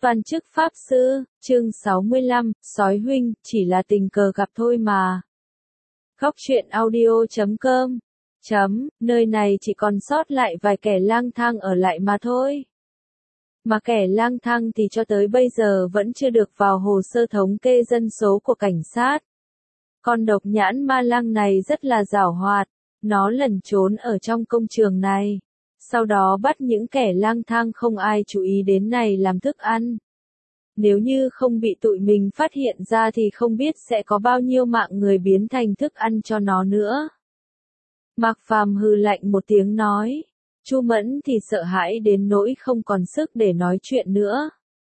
Toàn chức Pháp Sư, chương 65, Sói huynh, chỉ là tình cờ gặp thôi mà. Góc truyện audio.com Nơi này chỉ còn sót lại vài kẻ lang thang ở lại mà thôi. Mà kẻ lang thang thì cho tới bây giờ vẫn chưa được vào hồ sơ thống kê dân số của cảnh sát. Con độc nhãn ma lang này rất là giảo hoạt, nó lẩn trốn ở trong công trường này. Sau đó bắt những kẻ lang thang không ai chú ý đến này làm thức ăn. Nếu như không bị tụi mình phát hiện ra thì không biết sẽ có bao nhiêu mạng người biến thành thức ăn cho nó nữa. Mạc Phàm hừ lạnh một tiếng nói. Chu Mẫn thì sợ hãi đến nỗi không còn sức để nói chuyện nữa.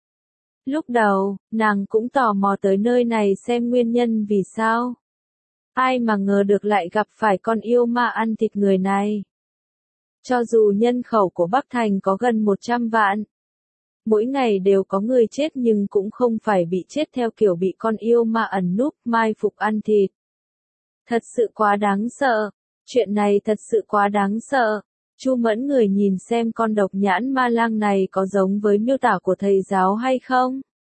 Lúc đầu, nàng cũng tò mò tới nơi này xem nguyên nhân vì sao. Ai mà ngờ được lại gặp phải con yêu ma ăn thịt người này. Cho dù nhân khẩu của Bắc Thành có gần 100 vạn, mỗi ngày đều có người chết nhưng cũng không phải bị chết theo kiểu bị con yêu ma ẩn núp mai phục ăn thịt. Thật sự quá đáng sợ, chuyện này thật sự quá đáng sợ. Chu Mẫn người nhìn xem con độc nhãn ma lang này có giống với miêu tả của thầy giáo hay không?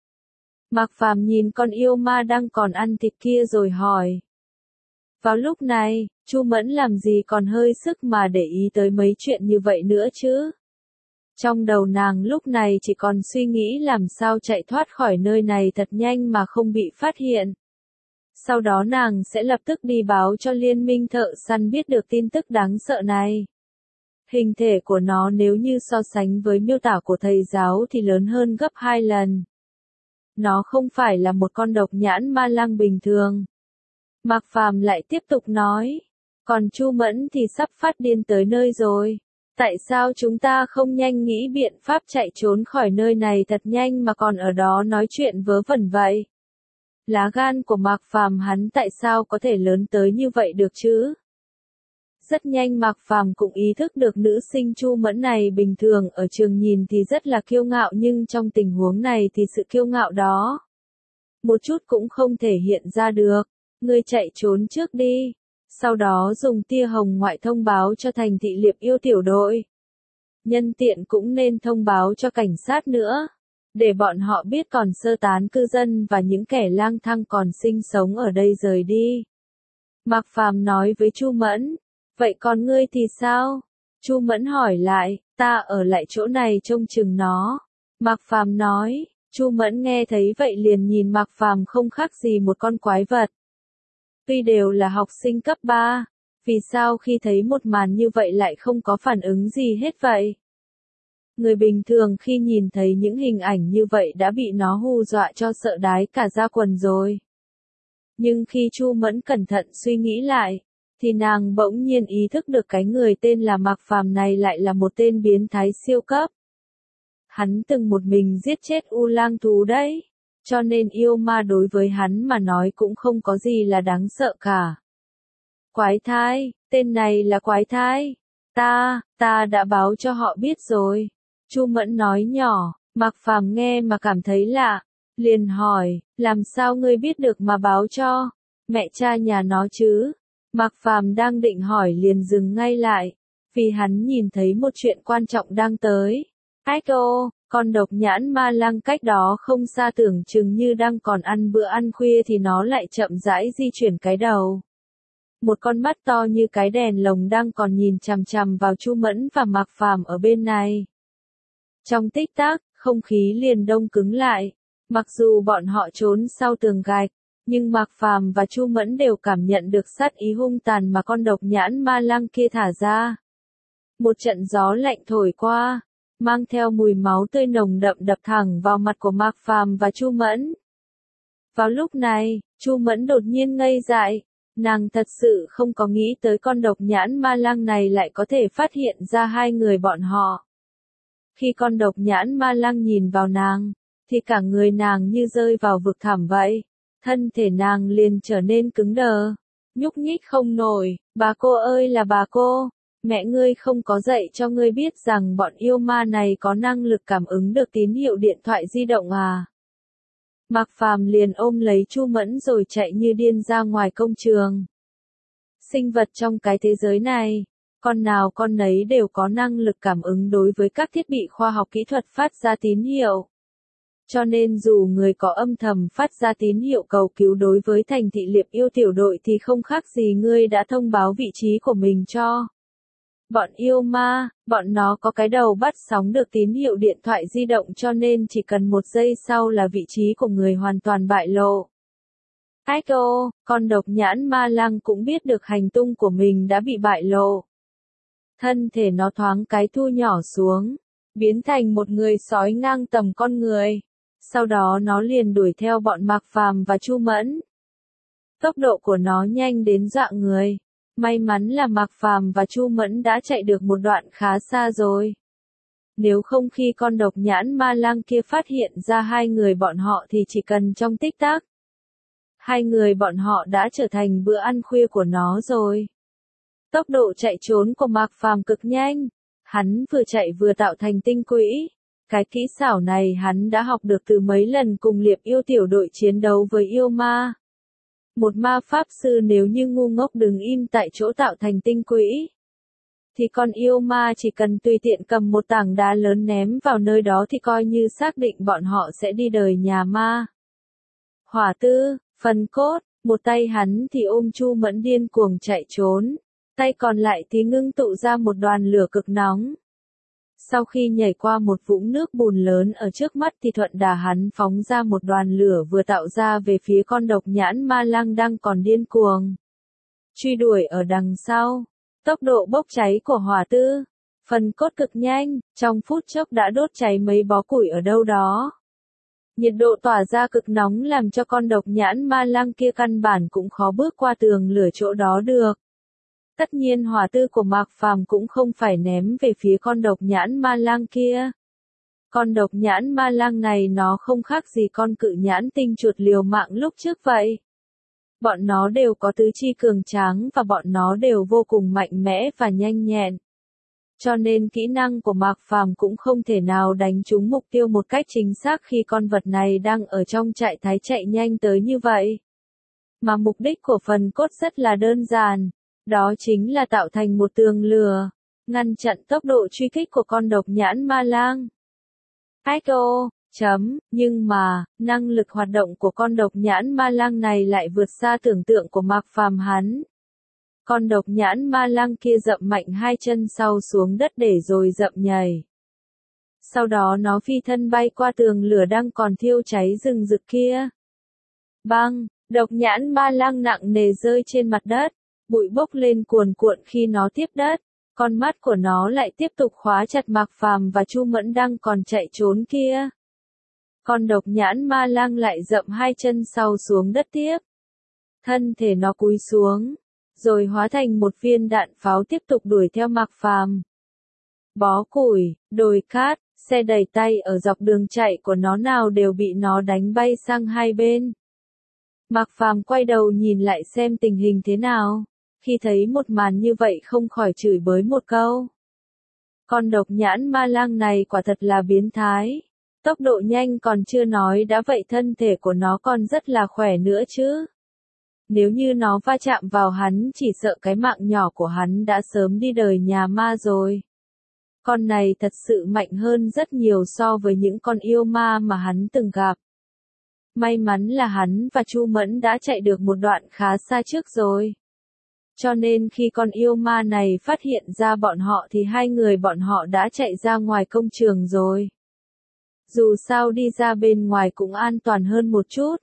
Mạc Phàm nhìn con yêu ma đang còn ăn thịt kia rồi hỏi. Vào lúc này, Chu Mẫn làm gì còn hơi sức mà để ý tới mấy chuyện như vậy nữa chứ? Trong đầu nàng lúc này chỉ còn suy nghĩ làm sao chạy thoát khỏi nơi này thật nhanh mà không bị phát hiện. Sau đó nàng sẽ lập tức đi báo cho liên minh thợ săn biết được tin tức đáng sợ này. Hình thể của nó nếu như so sánh với miêu tả của thầy giáo thì lớn hơn gấp 2 lần. Nó không phải là một con độc nhãn ma lang bình thường. Mạc Phàm lại tiếp tục nói, còn Chu Mẫn thì sắp phát điên tới nơi rồi. Tại sao chúng ta không nhanh nghĩ biện pháp chạy trốn khỏi nơi này thật nhanh mà còn ở đó nói chuyện vớ vẩn vậy? Lá gan của Mạc Phàm hắn tại sao có thể lớn tới như vậy được chứ? Rất nhanh Mạc Phàm cũng ý thức được nữ sinh Chu Mẫn này bình thường ở trường nhìn thì rất là kiêu ngạo nhưng trong tình huống này thì sự kiêu ngạo đó một chút cũng không thể hiện ra được. Ngươi chạy trốn trước đi. Sau đó dùng tia hồng ngoại thông báo cho thành thị Liệp Yêu tiểu đội. Nhân tiện cũng nên thông báo cho cảnh sát nữa. Để bọn họ biết còn sơ tán cư dân và những kẻ lang thang còn sinh sống ở đây rời đi. Mạc Phàm nói với Chu Mẫn. Vậy còn ngươi thì sao? Chu Mẫn hỏi lại. Ta ở lại chỗ này trông chừng nó. Mạc Phàm nói. Chu Mẫn nghe thấy vậy liền nhìn Mạc Phàm không khác gì một con quái vật. Tuy đều là học sinh cấp 3, vì sao khi thấy một màn như vậy lại không có phản ứng gì hết vậy? Người bình thường khi nhìn thấy những hình ảnh như vậy đã bị nó hù dọa cho sợ đái cả da quần rồi. Nhưng khi Chu Mẫn cẩn thận suy nghĩ lại, thì nàng bỗng nhiên ý thức được cái người tên là Mạc Phàm này lại là một tên biến thái siêu cấp. Hắn từng một mình giết chết U Lang thú đấy. Cho nên yêu ma đối với hắn mà nói cũng không có gì là đáng sợ cả. Quái thai, tên này là quái thai. Ta đã báo cho họ biết rồi. Chu Mẫn nói nhỏ, Mạc Phàm nghe mà cảm thấy lạ. Liền hỏi, làm sao ngươi biết được mà báo cho? Mẹ cha nhà nó chứ? Mạc Phàm đang định hỏi liền dừng ngay lại. Vì hắn nhìn thấy một chuyện quan trọng đang tới. Ách ô! Con độc nhãn ma lang cách đó không xa tưởng chừng như đang còn ăn bữa ăn khuya thì nó lại chậm rãi di chuyển cái đầu. Một con mắt to như cái đèn lồng đang còn nhìn chằm chằm vào Chu Mẫn và Mạc Phàm ở bên này. Trong tích tắc, không khí liền đông cứng lại. Mặc dù bọn họ trốn sau tường gạch, nhưng Mạc Phàm và Chu Mẫn đều cảm nhận được sát ý hung tàn mà con độc nhãn ma lang kia thả ra. Một trận gió lạnh thổi qua, mang theo mùi máu tươi nồng đậm đập thẳng vào mặt của Mạc Phàm và Chu Mẫn. Vào lúc này, Chu Mẫn đột nhiên ngây dại, nàng thật sự không có nghĩ tới con độc nhãn ma lang này lại có thể phát hiện ra hai người bọn họ. Khi con độc nhãn ma lang nhìn vào nàng, thì cả người nàng như rơi vào vực thẳm vậy, thân thể nàng liền trở nên cứng đờ, nhúc nhích không nổi. Bà cô ơi là bà cô! Mẹ ngươi không có dạy cho ngươi biết rằng bọn yêu ma này có năng lực cảm ứng được tín hiệu điện thoại di động à? Mạc Phàm liền ôm lấy Chu Mẫn rồi chạy như điên ra ngoài công trường. Sinh vật trong cái thế giới này, con nào con nấy đều có năng lực cảm ứng đối với các thiết bị khoa học kỹ thuật phát ra tín hiệu. Cho nên dù người có âm thầm phát ra tín hiệu cầu cứu đối với thành thị Liệp Yêu tiểu đội thì không khác gì ngươi đã thông báo vị trí của mình cho bọn yêu ma, bọn nó có cái đầu bắt sóng được tín hiệu điện thoại di động cho nên chỉ cần 1 giây sau là vị trí của người hoàn toàn bại lộ. Ách ô, con độc nhãn ma lang cũng biết được hành tung của mình đã bị bại lộ. Thân thể nó thoáng cái thu nhỏ xuống, biến thành một người sói ngang tầm con người. Sau đó nó liền đuổi theo bọn Mạc Phàm và Chu Mẫn. Tốc độ của nó nhanh đến dọa người. May mắn là Mạc Phàm và Chu Mẫn đã chạy được một đoạn khá xa rồi. Nếu không khi con độc nhãn ma lang kia phát hiện ra hai người bọn họ thì chỉ cần trong tích tắc. Hai người bọn họ đã trở thành bữa ăn khuya của nó rồi. Tốc độ chạy trốn của Mạc Phàm cực nhanh. Hắn vừa chạy vừa tạo thành tinh quỹ. Cái kỹ xảo này hắn đã học được từ mấy lần cùng Liệp Yêu tiểu đội chiến đấu với yêu ma. Một ma pháp sư nếu như ngu ngốc đứng im tại chỗ tạo thành tinh quỹ, thì con yêu ma chỉ cần tùy tiện cầm một tảng đá lớn ném vào nơi đó thì coi như xác định bọn họ sẽ đi đời nhà ma. Hỏa tư, phần cốt, một tay hắn thì ôm Chu Mẫn điên cuồng chạy trốn, tay còn lại thì ngưng tụ ra một đoàn lửa cực nóng. Sau khi nhảy qua một vũng nước bùn lớn ở trước mắt thì thuận đà hắn phóng ra một đoàn lửa vừa tạo ra về phía con độc nhãn ma lang đang còn điên cuồng truy đuổi ở đằng sau. Tốc độ bốc cháy của hỏa tư, phần cốt cực nhanh, trong phút chốc đã đốt cháy mấy bó củi ở đâu đó. Nhiệt độ tỏa ra cực nóng làm cho con độc nhãn ma lang kia căn bản cũng khó bước qua tường lửa chỗ đó được. Tất nhiên hỏa tư của Mạc Phàm cũng không phải ném về phía con độc nhãn ma lang kia. Con độc nhãn ma lang này nó không khác gì con cự nhãn tinh chuột liều mạng lúc trước vậy. Bọn nó đều có tứ chi cường tráng và bọn nó đều vô cùng mạnh mẽ và nhanh nhẹn. Cho nên kỹ năng của Mạc Phàm cũng không thể nào đánh trúng mục tiêu một cách chính xác khi con vật này đang ở trong trạng thái chạy nhanh tới như vậy. Mà mục đích của phần cốt rất là đơn giản. Đó chính là tạo thành một tường lửa, ngăn chặn tốc độ truy kích của con độc nhãn ma lang. Nhưng mà, năng lực hoạt động của con độc nhãn ma lang này lại vượt xa tưởng tượng của Mạc Phàm hắn. Con độc nhãn ma lang kia dậm mạnh hai chân sau xuống đất để rồi dậm nhảy. Sau đó nó phi thân bay qua tường lửa đang còn thiêu cháy rừng rực kia. Bang, độc nhãn ma lang nặng nề rơi trên mặt đất. Bụi bốc lên cuồn cuộn khi nó tiếp đất, con mắt của nó lại tiếp tục khóa chặt Mạc Phàm và Chu Mẫn đang còn chạy trốn kia. Con độc nhãn ma lang lại dậm hai chân sau xuống đất tiếp. Thân thể nó cúi xuống, rồi hóa thành một viên đạn pháo tiếp tục đuổi theo Mạc Phàm. Bó củi, đồi cát, xe đẩy tay ở dọc đường chạy của nó nào đều bị nó đánh bay sang hai bên. Mạc Phàm quay đầu nhìn lại xem tình hình thế nào. Khi thấy một màn như vậy không khỏi chửi bới một câu. Con độc nhãn ma lang này quả thật là biến thái. Tốc độ nhanh còn chưa nói đã vậy thân thể của nó còn rất là khỏe nữa chứ. Nếu như nó va chạm vào hắn chỉ sợ cái mạng nhỏ của hắn đã sớm đi đời nhà ma rồi. Con này thật sự mạnh hơn rất nhiều so với những con yêu ma mà hắn từng gặp. May mắn là hắn và Chu Mẫn đã chạy được một đoạn khá xa trước rồi. Cho nên khi con yêu ma này phát hiện ra bọn họ thì hai người bọn họ đã chạy ra ngoài công trường rồi. Dù sao đi ra bên ngoài cũng an toàn hơn một chút.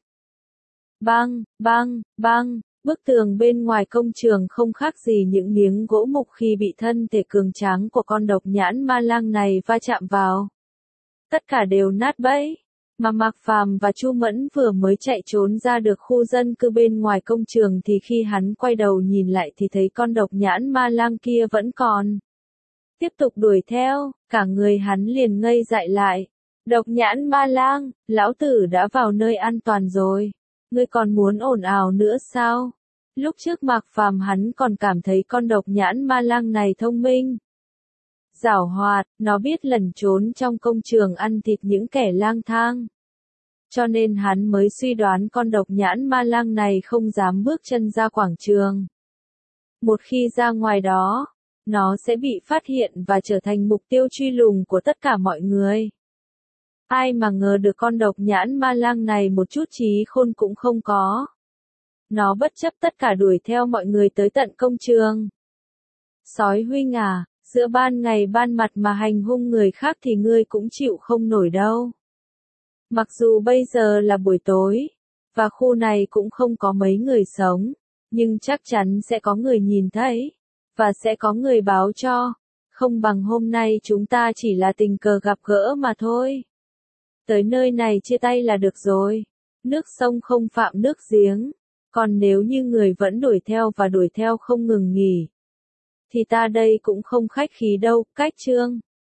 Bang, bang, bang, bức tường bên ngoài công trường không khác gì những miếng gỗ mục khi bị thân thể cường tráng của con độc nhãn ma lang này va chạm vào. Tất cả đều nát bấy. Mà Mạc Phàm và Chu Mẫn vừa mới chạy trốn ra được khu dân cư bên ngoài công trường thì khi hắn quay đầu nhìn lại thì thấy con độc nhãn ma lang kia vẫn còn. Tiếp tục đuổi theo, cả người hắn liền ngây dại lại. Độc nhãn ma lang, lão tử đã vào nơi an toàn rồi. Ngươi còn muốn ồn ào nữa sao? Lúc trước Mạc Phàm hắn còn cảm thấy con độc nhãn ma lang này thông minh. Giảo hoạt, nó biết lẩn trốn trong công trường ăn thịt những kẻ lang thang. Cho nên hắn mới suy đoán con độc nhãn ma lang này không dám bước chân ra quảng trường. Một khi ra ngoài đó, nó sẽ bị phát hiện và trở thành mục tiêu truy lùng của tất cả mọi người. Ai mà ngờ được con độc nhãn ma lang này một chút trí khôn cũng không có. Nó bất chấp tất cả đuổi theo mọi người tới tận công trường. Sói huynh à, giữa ban ngày ban mặt mà hành hung người khác thì ngươi cũng chịu không nổi đâu. Mặc dù bây giờ là buổi tối, và khu này cũng không có mấy người sống, nhưng chắc chắn sẽ có người nhìn thấy, và sẽ có người báo cho. Không bằng hôm nay chúng ta chỉ là tình cờ gặp gỡ mà thôi. Tới nơi này chia tay là được rồi. Nước sông không phạm nước giếng. Còn nếu như người vẫn đuổi theo và đuổi theo không ngừng nghỉ, thì ta đây cũng không khách khí đâu, cách chương.